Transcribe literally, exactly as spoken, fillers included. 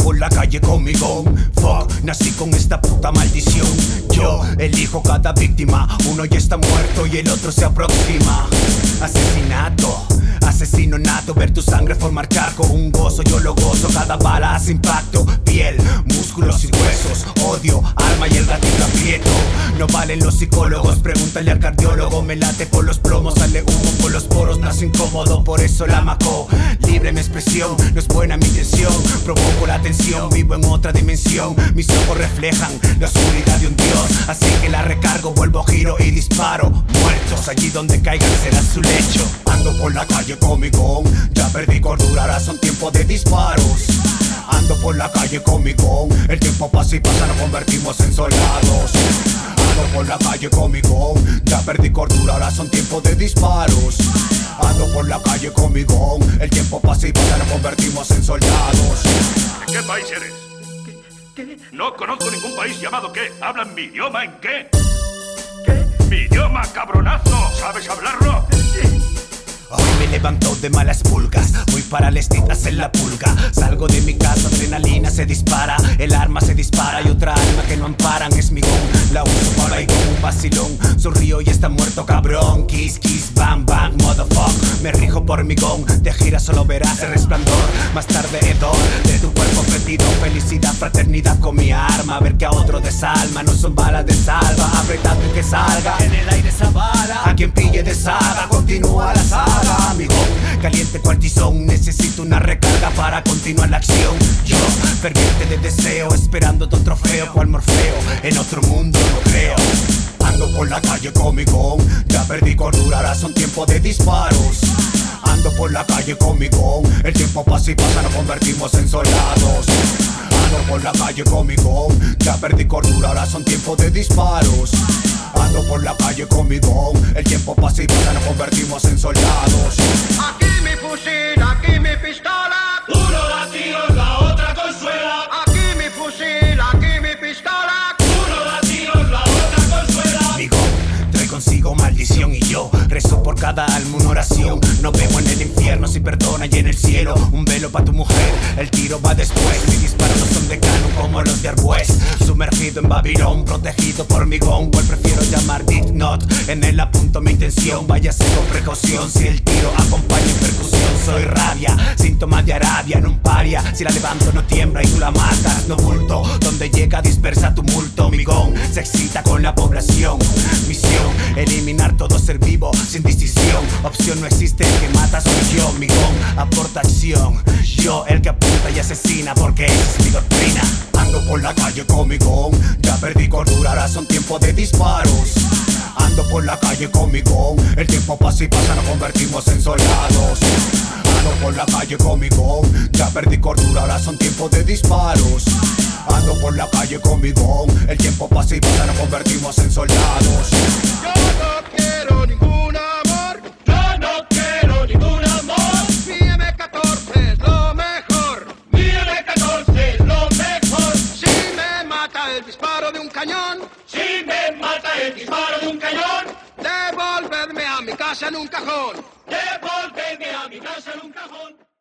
por la calle conmigo. Fuck, nací con esta puta maldición. Yo elijo cada víctima. Uno ya está muerto y el otro se aproxima. Asesinato, asesino nato. Ver tu sangre formar charco, un gozo, yo lo gozo. Cada bala hace impacto, piel, músculos y huesos. Odio, alma y el gatito aprieto. No valen los psicólogos, pregúntale al cardiólogo. Me late por los plomos, sale humo por los poros. Nace incómodo, por eso la macó. Libre mi expresión, no es buena mi intención. Provoco la tensión, vivo en otra dimensión. Mis ojos reflejan la oscuridad de un dios. Así que la recargo, vuelvo, giro y disparo. Muertos, allí donde caigan será su lecho. Ando por la calle conmigo, ya perdí cordura, ahora son tiempos de disparos. Ando por la calle conmigo, el tiempo pasa y pasa, nos convertimos en soldados. Ando por la calle conmigo, ya perdí cordura, ahora son tiempos de disparos. Ando por la calle conmigo, el tiempo pasa y pasa, nos convertimos en soldados. ¿De qué país eres? ¿Qué? ¿Qué? No conozco ningún país llamado ¿qué? ¿Hablan mi idioma en qué? ¿Qué? ¡Mi idioma, cabronazo! ¿Sabes hablarlo? Hoy me levanto de malas pulgas, voy para el street a hacer la pulga. Salgo de mi casa, adrenalina se dispara, el arma se dispara y otra alma que no amparan es mi gon. La uso para ir con un vacilón, sonrío y está muerto cabrón. Kiss, kiss, bang, bang, motherfuck. Me rijo por mi gon, de gira solo verás el resplandor. Más tarde hedor de tu cuerpo fetido, felicidad, fraternidad con mi arma. Ver que a otro desalma, no son balas de salva. Apretado y que salga, en el aire esa bala. A quien pille de saga, continúa la saga. Amigo, caliente cual tizón, necesito una recarga para continuar la acción. Yo, ferviente de deseo, esperando tu trofeo, cual Morfeo, en otro mundo no creo. Ando por la calle conmigo, ya perdí cordura, ahora son tiempos de disparos. Ando por la calle conmigo, el tiempo pasa y pasa, nos convertimos en soldados. Ando por la calle conmigo, ya perdí cordura, ahora son tiempos de disparos. Ando por la calle conmigo, el tiempo pasa y pasa, nos convertimos en soldados. Aquí mi fusil, aquí mi pistola. Uno da tiros, la otra consuela. Aquí mi fusil, aquí mi pistola. Uno da tiros, la otra consuela. Digo, trae consigo maldición y yo rezo por cada alma una oración. No veo en el infierno si perdona y en el cielo un velo pa' tu mujer, el tiro va después. Mis disparos no son de canon como los de Arbues. Sumergido en Babilón, protegido por mi gong, cual prefiero llamar Dick Not. En él apunto mi intención, váyase con precaución. Si el tiro acompaña en percusión, soy rabia, síntoma de Arabia, en un paria. Si la levanto no tiembla y tú la matas, no bulto. Donde llega dispersa tumulto, mi gong se excita con la población. Misión, eliminar todo ser vivo sin decisión. Opción no existe, el que mata soy yo. Mi gong aporta acción, yo el que apunta y asesina, porque esa es mi doctrina. Ando por la calle con mi gong, ya perdí cordura, ahora son tiempos de disparos. Ando por la calle con mi gong, el tiempo pasa y pasa, nos convertimos en soldados. Ando por la calle con mi gong, ya perdí cordura, ahora son tiempos de disparos. Ando por la calle con mi gong, el tiempo pasa y pasa, nos convertimos en soldados. Yo no quiero ningún amor. Yo no quiero ningún amor. Mi eme catorce es lo mejor. Mi eme catorce es lo mejor. Si me mata el disparo de un cañón, Si me mata el disparo de un cañón, devolverme a mi casa en un cajón. devolverme a mi casa en un cajón.